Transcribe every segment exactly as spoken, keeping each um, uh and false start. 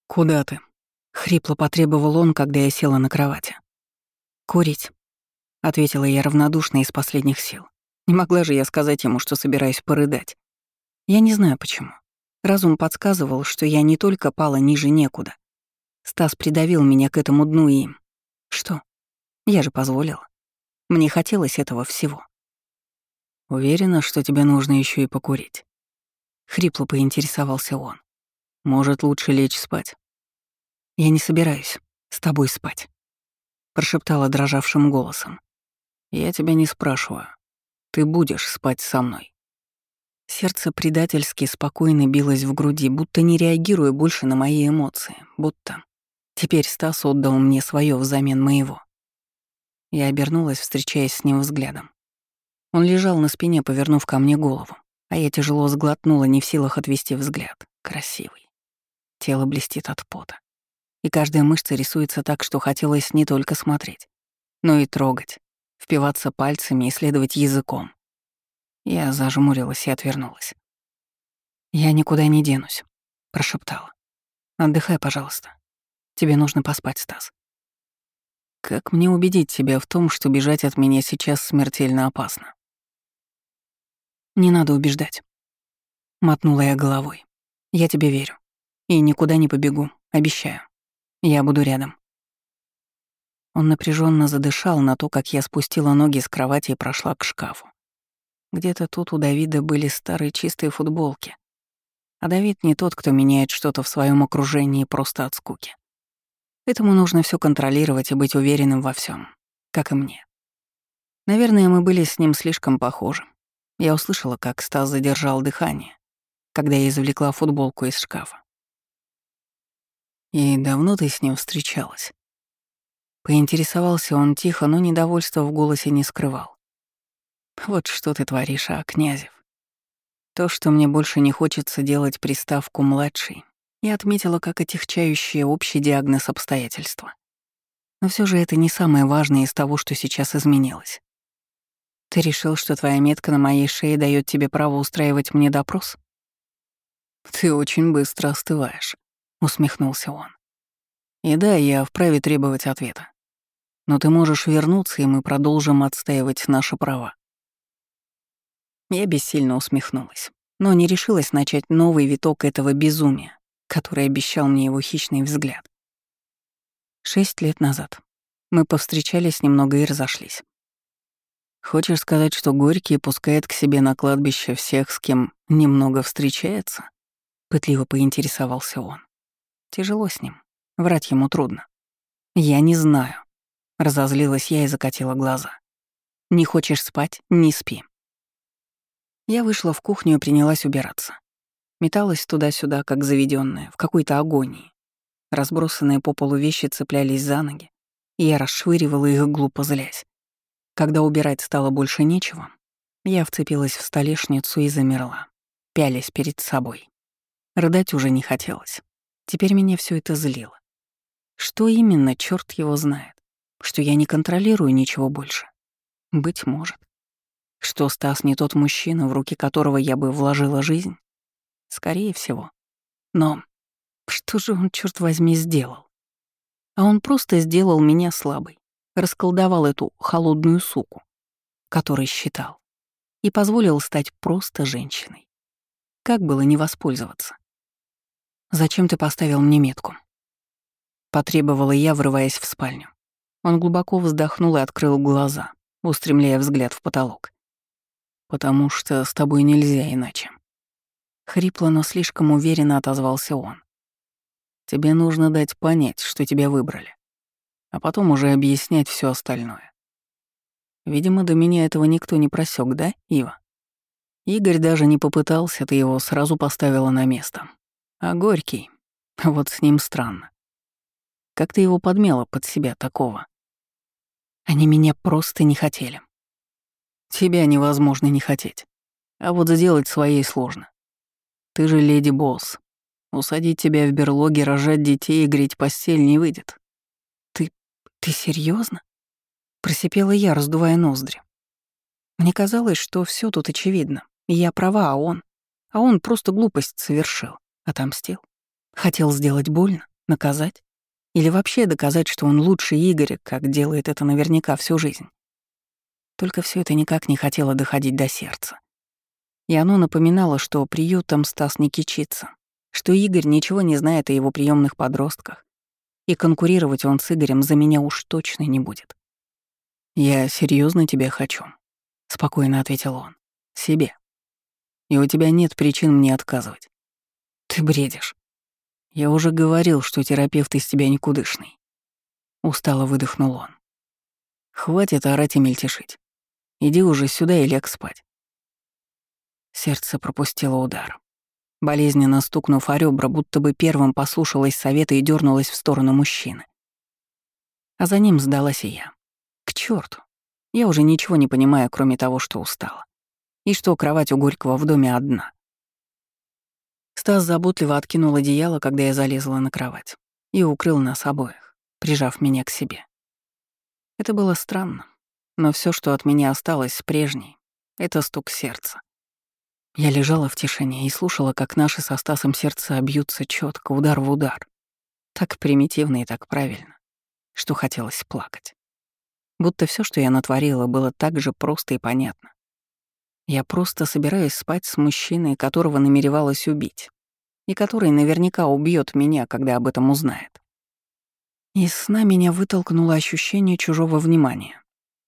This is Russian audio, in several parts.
«Куда ты?» — хрипло потребовал он, когда я села на кровати. «Курить», — ответила я равнодушно из последних сил. Не могла же я сказать ему, что собираюсь порыдать. Я не знаю почему. Разум подсказывал, что я не только пала ниже некуда. Стас придавил меня к этому дну и... Что? Я же позволила. Мне хотелось этого всего. «Уверена, что тебе нужно еще и покурить?» Хрипло поинтересовался он. «Может, лучше лечь спать?» «Я не собираюсь с тобой спать», — прошептала дрожавшим голосом. «Я тебя не спрашиваю. Ты будешь спать со мной». Сердце предательски спокойно билось в груди, будто не реагируя больше на мои эмоции, будто теперь Стас отдал мне свое взамен моего. Я обернулась, встречаясь с ним взглядом. Он лежал на спине, повернув ко мне голову, а я тяжело сглотнула, не в силах отвести взгляд. Красивый. Тело блестит от пота. И каждая мышца рисуется так, что хотелось не только смотреть, но и трогать, впиваться пальцами, исследовать языком. Я зажмурилась и отвернулась. «Я никуда не денусь», — прошептала. «Отдыхай, пожалуйста. Тебе нужно поспать, Стас». Как мне убедить тебя в том, что бежать от меня сейчас смертельно опасно? «Не надо убеждать», — мотнула я головой. «Я тебе верю. И никуда не побегу, обещаю. Я буду рядом». Он напряженно задышал на то, как я спустила ноги с кровати и прошла к шкафу. Где-то тут у Давида были старые чистые футболки. А Давид не тот, кто меняет что-то в своем окружении просто от скуки. Этому нужно все контролировать и быть уверенным во всем, как и мне. Наверное, мы были с ним слишком похожи. Я услышала, как Стас задержал дыхание, когда я извлекла футболку из шкафа. «И давно ты с ним встречалась?» Поинтересовался он тихо, но недовольства в голосе не скрывал. «Вот что ты творишь, а, Князев? То, что мне больше не хочется делать приставку «младший», я отметила как отягчающее общий диагноз обстоятельства. Но все же это не самое важное из того, что сейчас изменилось. Ты решил, что твоя метка на моей шее дает тебе право устраивать мне допрос? Ты очень быстро остываешь, усмехнулся он. И да, я вправе требовать ответа. Но ты можешь вернуться, и мы продолжим отстаивать наши права. Я бессильно усмехнулась, но не решилась начать новый виток этого безумия, который обещал мне его хищный взгляд. Шесть лет назад мы повстречались немного и разошлись. Хочешь сказать, что Горький пускает к себе на кладбище всех, с кем немного встречается? Пытливо поинтересовался он. Тяжело с ним. Врать ему трудно. Я не знаю. Разозлилась я и закатила глаза. Не хочешь спать — не спи. Я вышла в кухню и принялась убираться. Металась туда-сюда, как заведенная, в какой-то агонии. Разбросанные по полу вещи цеплялись за ноги, и я расшвыривала их, глупо злясь. Когда убирать стало больше нечего, я вцепилась в столешницу и замерла, пялясь перед собой. Рыдать уже не хотелось. Теперь меня все это злило. Что именно, черт его знает? Что я не контролирую ничего больше? Быть может. Что Стас не тот мужчина, в руки которого я бы вложила жизнь? Скорее всего. Но что же он, черт возьми, сделал? А он просто сделал меня слабой, расколдовал эту холодную суку, которой считал, и позволил стать просто женщиной. Как было не воспользоваться? «Зачем ты поставил мне метку?» Потребовала я, врываясь в спальню. Он глубоко вздохнул и открыл глаза, устремляя взгляд в потолок. «Потому что с тобой нельзя иначе». Хрипло, но слишком уверенно отозвался он. «Тебе нужно дать понять, что тебя выбрали, а потом уже объяснять все остальное. Видимо, до меня этого никто не просек, да, Ива? Игорь даже не попытался, ты его сразу поставила на место. А Горький, вот с ним странно. Как ты его подмела под себя такого? Они меня просто не хотели. Тебя невозможно не хотеть. А вот сделать своей сложно. Ты же леди-босс. Усадить тебя в берлоге, рожать детей и греть постель не выйдет. Ты... ты серьезно? Просипела я, раздувая ноздри. Мне казалось, что все тут очевидно. И я права, а он... А он просто глупость совершил. Отомстил. Хотел сделать больно. Наказать? Или вообще доказать, что он лучше Игоря, как делает это наверняка всю жизнь? Только все это никак не хотело доходить до сердца. И оно напоминало, что приютом Стас не кичится, что Игорь ничего не знает о его приемных подростках, и конкурировать он с Игорем за меня уж точно не будет. «Я серьезно тебя хочу», — спокойно ответил он. «Себе. И у тебя нет причин мне отказывать». «Ты бредишь». «Я уже говорил, что терапевт из тебя никудышный». Устало выдохнул он. «Хватит орать и мельтешить. Иди уже сюда и ляг спать». Сердце пропустило удар. Болезненно стукнув о ребра, будто бы первым послушалась совета и дернулась в сторону мужчины. А за ним сдалась и я. К черту! Я уже ничего не понимаю, кроме того, что устала. И что кровать у Горького в доме одна. Стас заботливо откинул одеяло, когда я залезла на кровать, и укрыл нас обоих, прижав меня к себе. Это было странно, но все, что от меня осталось прежней, — это стук сердца. Я лежала в тишине и слушала, как наши со Стасом сердца бьются четко, удар в удар. Так примитивно и так правильно, что хотелось плакать. Будто все, что я натворила, было так же просто и понятно. Я просто собираюсь спать с мужчиной, которого намеревалась убить, и который наверняка убьет меня, когда об этом узнает. Из сна меня вытолкнуло ощущение чужого внимания.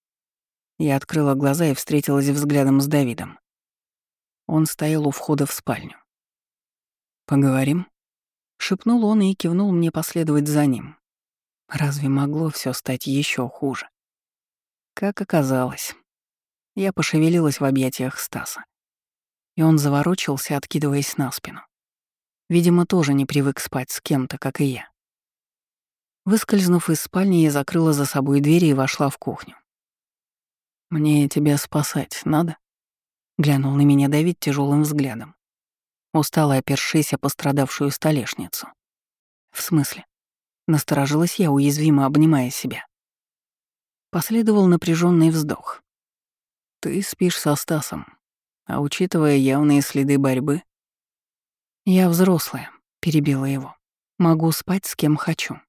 Я открыла глаза и встретилась взглядом с Давидом. Он стоял у входа в спальню. «Поговорим?» — шепнул он и кивнул мне последовать за ним. Разве могло все стать еще хуже? Как оказалось, я пошевелилась в объятиях Стаса, и он заворочился, откидываясь на спину. Видимо, тоже не привык спать с кем-то, как и я. Выскользнув из спальни, я закрыла за собой дверь и вошла в кухню. «Мне тебя спасать надо?» — глянул на меня Давид тяжелым взглядом, устало опершись о пострадавшую столешницу. «В смысле?» — насторожилась я, уязвимо обнимая себя. Последовал напряженный вздох. «Ты спишь со Стасом, а учитывая явные следы борьбы...» «Я взрослая», — перебила его. «Могу спать с кем хочу».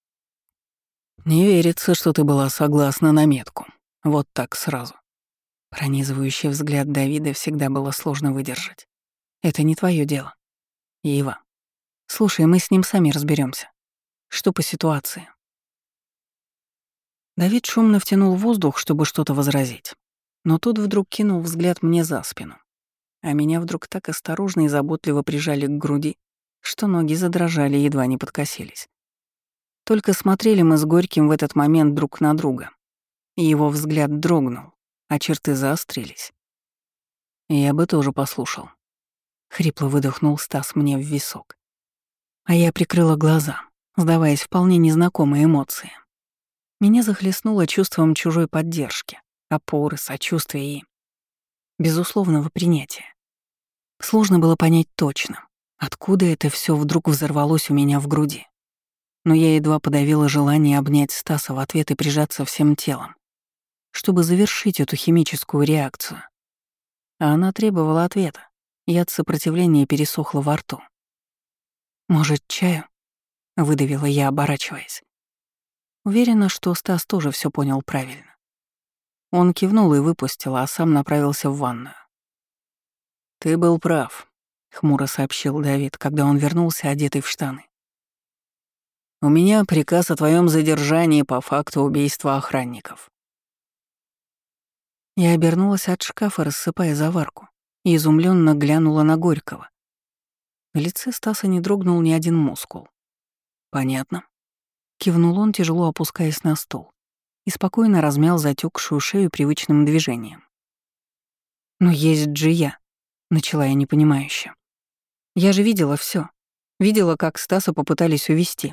«Не верится, что ты была согласна на метку. Вот так сразу». Пронизывающий взгляд Давида всегда было сложно выдержать. «Это не твое дело. Ива. Слушай, мы с ним сами разберемся. Что по ситуации?» Давид шумно втянул воздух, чтобы что-то возразить. Но тут вдруг кинул взгляд мне за спину. А меня вдруг так осторожно и заботливо прижали к груди, что ноги задрожали и едва не подкосились. Только смотрели мы с Горьким в этот момент друг на друга. И его взгляд дрогнул, а черты заострились. «Я бы тоже послушал», — хрипло выдохнул Стас мне в висок. А я прикрыла глаза, сдаваясь вполне незнакомые эмоции. Меня захлестнуло чувством чужой поддержки, опоры, сочувствия и безусловного принятия. Сложно было понять точно, откуда это все вдруг взорвалось у меня в груди. Но я едва подавила желание обнять Стаса в ответ и прижаться всем телом, чтобы завершить эту химическую реакцию. А она требовала ответа, и от сопротивления пересохло во рту. «Может, чаю?» — выдавила я, оборачиваясь. Уверена, что Стас тоже все понял правильно. Он кивнул и выпустил, а сам направился в ванную. «Ты был прав», — хмуро сообщил Давид, когда он вернулся, одетый в штаны. «У меня приказ о твоем задержании по факту убийства охранников». Я обернулась от шкафа, рассыпая заварку, и изумленно глянула на Горького. На лице Стаса не дрогнул ни один мускул. «Понятно», — кивнул он, тяжело опускаясь на стол, и спокойно размял затекшую шею привычным движением. «Но есть же я», — начала я непонимающе. «Я же видела все, видела, как Стаса попытались увести».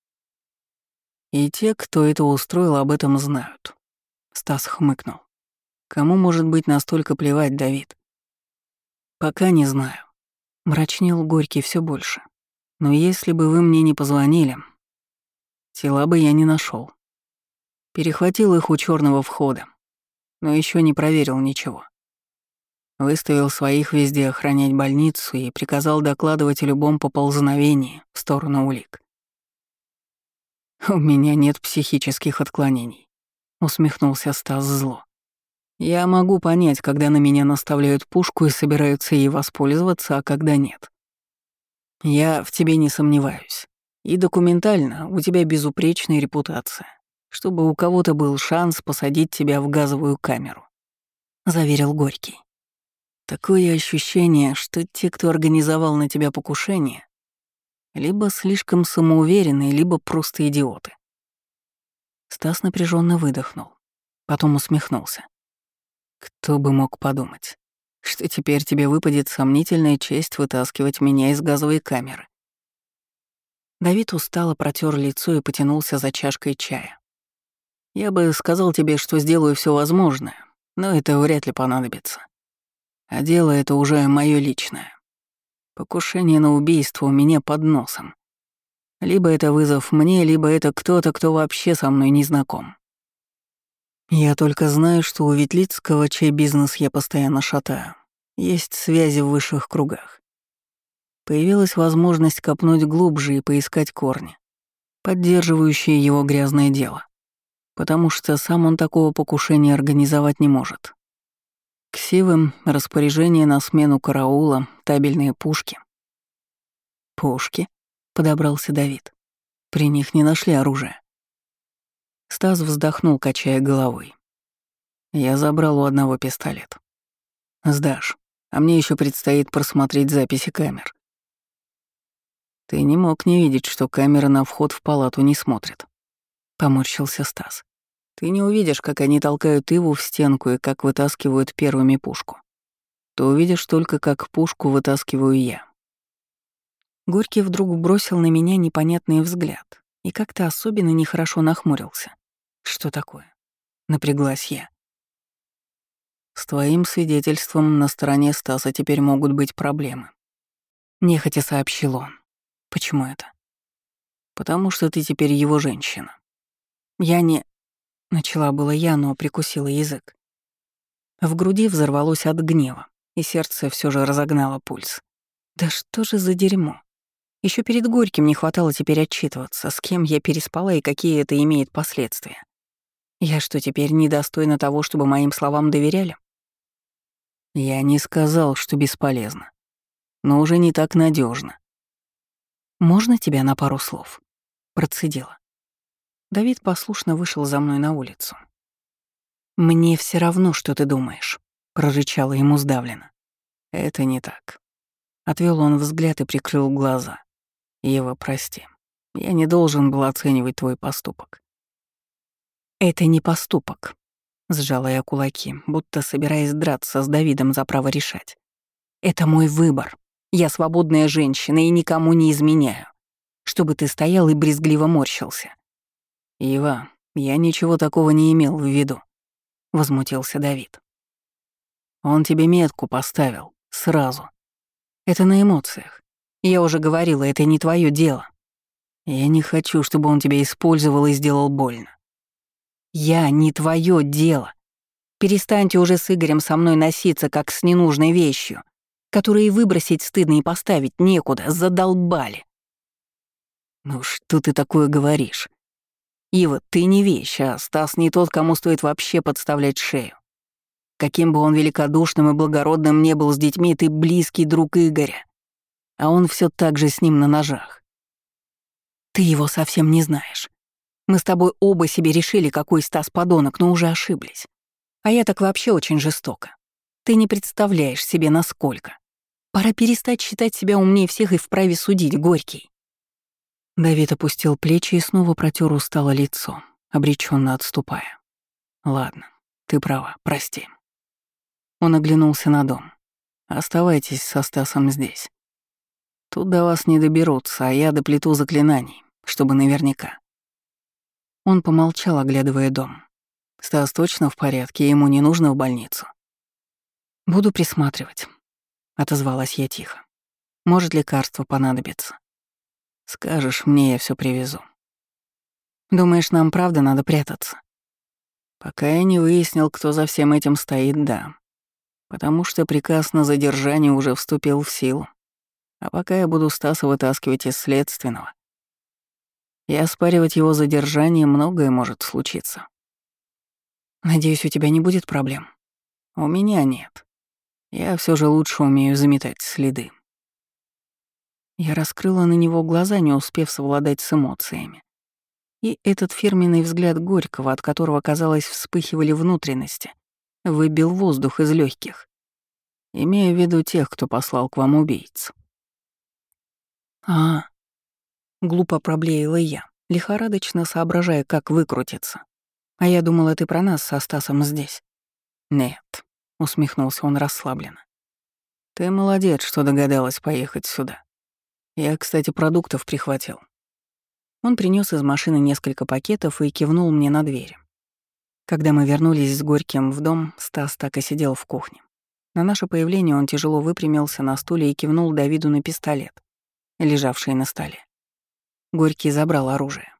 «И те, кто это устроил, об этом знают», — Стас хмыкнул. «Кому может быть настолько плевать, Давид?» «Пока не знаю», — мрачнел Горький все больше. «Но если бы вы мне не позвонили, тела бы я не нашел. Перехватил их у черного входа, но еще не проверил ничего. Выставил своих везде охранять больницу и приказал докладывать о любом поползновении в сторону улик. «У меня нет психических отклонений», — усмехнулся Стас зло. «Я могу понять, когда на меня наставляют пушку и собираются ей воспользоваться, а когда нет. Я в тебе не сомневаюсь. И документально у тебя безупречная репутация, чтобы у кого-то был шанс посадить тебя в газовую камеру», — заверил Горький. «Такое ощущение, что те, кто организовал на тебя покушение, либо слишком самоуверенные, либо просто идиоты». Стас напряженно выдохнул, потом усмехнулся. «Кто бы мог подумать, что теперь тебе выпадет сомнительная честь вытаскивать меня из газовой камеры». Давид устало протер лицо и потянулся за чашкой чая. «Я бы сказал тебе, что сделаю все возможное, но это вряд ли понадобится. А дело это уже мое личное. Покушение на убийство у меня под носом. Либо это вызов мне, либо это кто-то, кто вообще со мной не знаком. Я только знаю, что у Ветлицкого, чей бизнес я постоянно шатаю, есть связи в высших кругах. Появилась возможность копнуть глубже и поискать корни, поддерживающие его грязное дело, потому что сам он такого покушения организовать не может. Ксивы, распоряжение на смену караула, табельные пушки. «Пушки?» — подобрался Давид. «При них не нашли оружия». Стас вздохнул, качая головой. «Я забрал у одного пистолет. Сдашь, а мне еще предстоит просмотреть записи камер». «Ты не мог не видеть, что камеры на вход в палату не смотрят», — поморщился Стас. «Ты не увидишь, как они толкают Иву в стенку и как вытаскивают первыми пушку. Ты увидишь только, как пушку вытаскиваю я». Горький вдруг бросил на меня непонятный взгляд и как-то особенно нехорошо нахмурился. «Что такое?» — напряглась я. «С твоим свидетельством на стороне Стаса теперь могут быть проблемы», — нехотя сообщил он. «Почему это?» «Потому что ты теперь его женщина». «Я не...» — начала было я, но прикусила язык. В груди взорвалось от гнева, и сердце все же разогнало пульс. «Да что же за дерьмо? Еще перед Горьким не хватало теперь отчитываться, с кем я переспала и какие это имеет последствия. Я что, теперь недостойна того, чтобы моим словам доверяли?» «Я не сказал, что бесполезно, но уже не так надежно. «Можно тебя на пару слов?» — процедила. Давид послушно вышел за мной на улицу. «Мне все равно, что ты думаешь», — прорычала ему сдавленно. «Это не так». Отвел он взгляд и прикрыл глаза. «Ева, прости, я не должен был оценивать твой поступок». «Это не поступок», — сжала я кулаки, будто собираясь драться с Давидом за право решать. «Это мой выбор. Я свободная женщина и никому не изменяю. Чтобы ты стоял и брезгливо морщился». «Ева, я ничего такого не имел в виду», — возмутился Давид. «Он тебе метку поставил. Сразу. Это на эмоциях. Я уже говорила, это не твое дело. Я не хочу, чтобы он тебя использовал и сделал больно. Я не твое дело. Перестаньте уже с Игорем со мной носиться, как с ненужной вещью, которую и выбросить стыдно и поставить некуда, задолбали». «Ну что ты такое говоришь? Ива, ты не вещь, а Стас не тот, кому стоит вообще подставлять шею. Каким бы он великодушным и благородным не был с детьми, ты близкий друг Игоря, а он все так же с ним на ножах. Ты его совсем не знаешь. Мы с тобой оба себе решили, какой Стас подонок, но уже ошиблись. А я так вообще очень жестока. Ты не представляешь себе, насколько. Пора перестать считать себя умнее всех и вправе судить, Горький». Давид опустил плечи и снова протер устало лицо, обреченно отступая. «Ладно, ты права, прости». Он оглянулся на дом. «Оставайтесь со Стасом здесь. Тут до вас не доберутся, а я доплету заклинаний, чтобы наверняка». Он помолчал, оглядывая дом. «Стас точно в порядке, ему не нужно в больницу?» «Буду присматривать», — отозвалась я тихо. «Может, лекарство понадобится?» «Скажешь мне, я все привезу». «Думаешь, нам правда надо прятаться?» «Пока я не выяснил, кто за всем этим стоит, да. Потому что приказ на задержание уже вступил в силу. А пока я буду Стаса вытаскивать из следственного, И оспаривать его задержание многое может случиться. Надеюсь, у тебя не будет проблем. У меня нет. Я все же лучше умею заметать следы. Я раскрыла на него глаза, не успев совладать с эмоциями. И этот фирменный взгляд Горького, от которого, казалось, вспыхивали внутренности, выбил воздух из легких, имея в виду тех, кто послал к вам убийц. А, глупо проблеяла я, лихорадочно соображая, как выкрутиться. А я думала, ты про нас со Стасом здесь. Нет, усмехнулся он расслабленно. Ты молодец, что догадалась поехать сюда. Я, кстати, продуктов прихватил. Он принес из машины несколько пакетов и кивнул мне на двери. Когда мы вернулись с Горьким в дом, Стас так и сидел в кухне. На наше появление он тяжело выпрямился на стуле и кивнул Давиду на пистолет, лежавший на столе. Горький забрал оружие.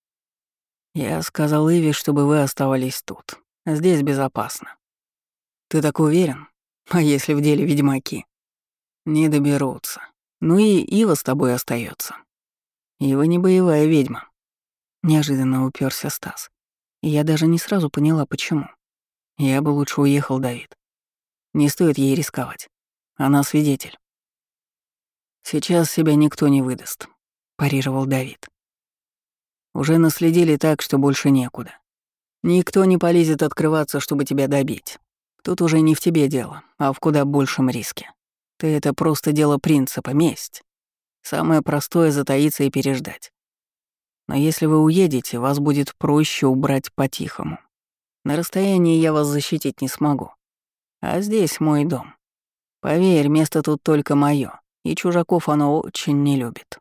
«Я сказал Иве, чтобы вы оставались тут. Здесь безопасно. Ты так уверен? А если в деле ведьмаки? Не доберутся. Ну и Ива с тобой остается. Ива не боевая ведьма». Неожиданно уперся Стас. И я даже не сразу поняла, почему. Я бы лучше уехал, Давид. Не стоит ей рисковать. Она свидетель. Сейчас себя никто не выдаст, парировал Давид. Уже наследили так, что больше некуда. Никто не полезет открываться, чтобы тебя добить. Тут уже не в тебе дело, а в куда большем риске. Ты — это просто дело принципа, месть. Самое простое — затаиться и переждать. Но если вы уедете, вас будет проще убрать по-тихому. На расстоянии я вас защитить не смогу. А здесь мой дом. Поверь, место тут только моё, и чужаков оно очень не любит.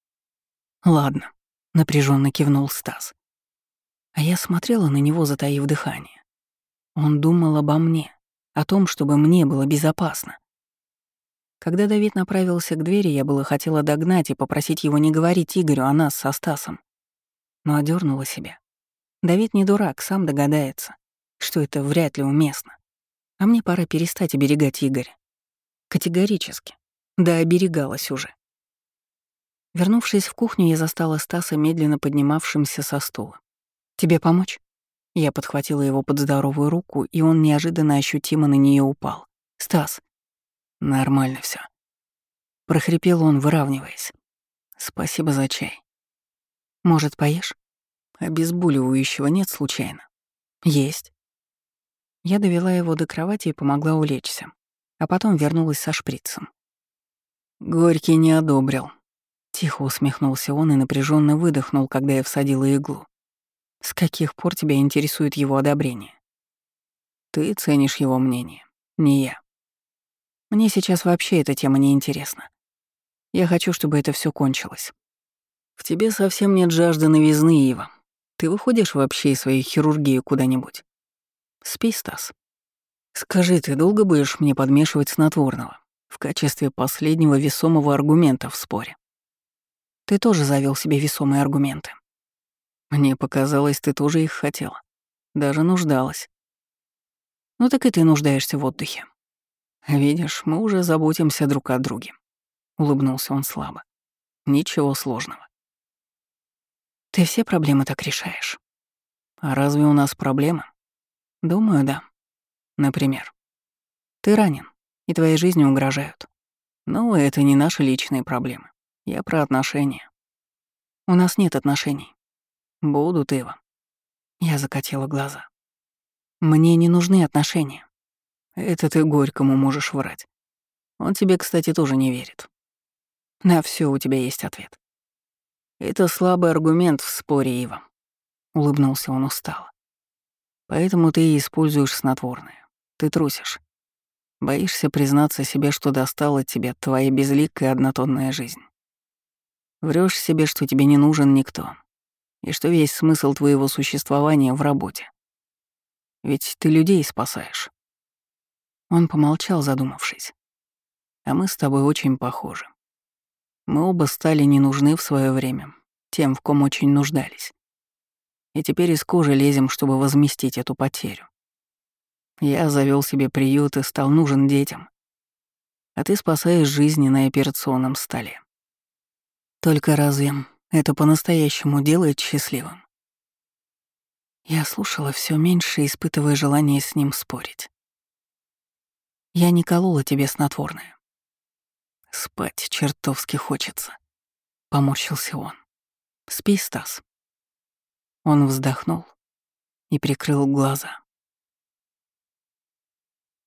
Ладно, напряженно кивнул Стас. А я смотрела на него, затаив дыхание. Он думал обо мне, о том, чтобы мне было безопасно. Когда Давид направился к двери, я было хотела догнать и попросить его не говорить Игорю о нас со Стасом. Но одернула себя. Давид не дурак, сам догадается, что это вряд ли уместно. А мне пора перестать оберегать Игоря. Категорически. Да, оберегалась уже. Вернувшись в кухню, я застала Стаса медленно поднимавшимся со стула. «Тебе помочь?» Я подхватила его под здоровую руку, и он неожиданно ощутимо на нее упал. «Стас!» «Нормально все. Прохрипел он, выравниваясь. «Спасибо за чай. Может, поешь? Обезболивающего нет случайно?» «Есть». Я довела его до кровати и помогла улечься, а потом вернулась со шприцем. Горький не одобрил. Тихо усмехнулся он и напряженно выдохнул, когда я всадила иглу. «С каких пор тебя интересует его одобрение?» «Ты ценишь его мнение, не я. Мне сейчас вообще эта тема не интересна. Я хочу, чтобы это все кончилось. В тебе совсем нет жажды новизны, Ива. Ты выходишь вообще из своей хирургии куда-нибудь? Спи, Стас. Скажи, ты долго будешь мне подмешивать снотворного в качестве последнего весомого аргумента в споре?» «Ты тоже завел себе весомые аргументы». «Мне показалось, ты тоже их хотела. Даже нуждалась». «Ну так и ты нуждаешься в отдыхе». «Видишь, мы уже заботимся друг о друге», — улыбнулся он слабо. «Ничего сложного». «Ты все проблемы так решаешь?» «А разве у нас проблемы?» «Думаю, да. Например, ты ранен, и твоей жизни угрожают. Но это не наши личные проблемы. Я про отношения. У нас нет отношений. Будут, Ива». Я закатила глаза. «Мне не нужны отношения». «Это ты Горькому можешь врать. Он тебе, кстати, тоже не верит. На все у тебя есть ответ». «Это слабый аргумент в споре, Ива», — улыбнулся он устало. «Поэтому ты и используешь снотворное. Ты трусишь. Боишься признаться себе, что достала тебе твоя безликая однотонная жизнь. Врёшь себе, что тебе не нужен никто, и что весь смысл твоего существования в работе. Ведь ты людей спасаешь». Он помолчал, задумавшись. «А мы с тобой очень похожи. Мы оба стали не нужны в свое время, тем, в ком очень нуждались. И теперь из кожи лезем, чтобы возместить эту потерю. Я завел себе приют и стал нужен детям. А ты спасаешь жизни на операционном столе. Только разве Это по-настоящему делает счастливым. Я слушала все меньше, испытывая желание с ним спорить. Я не колола тебе снотворное. Спать чертовски хочется. Поморщился он. Спи, Стас. Он вздохнул и прикрыл глаза.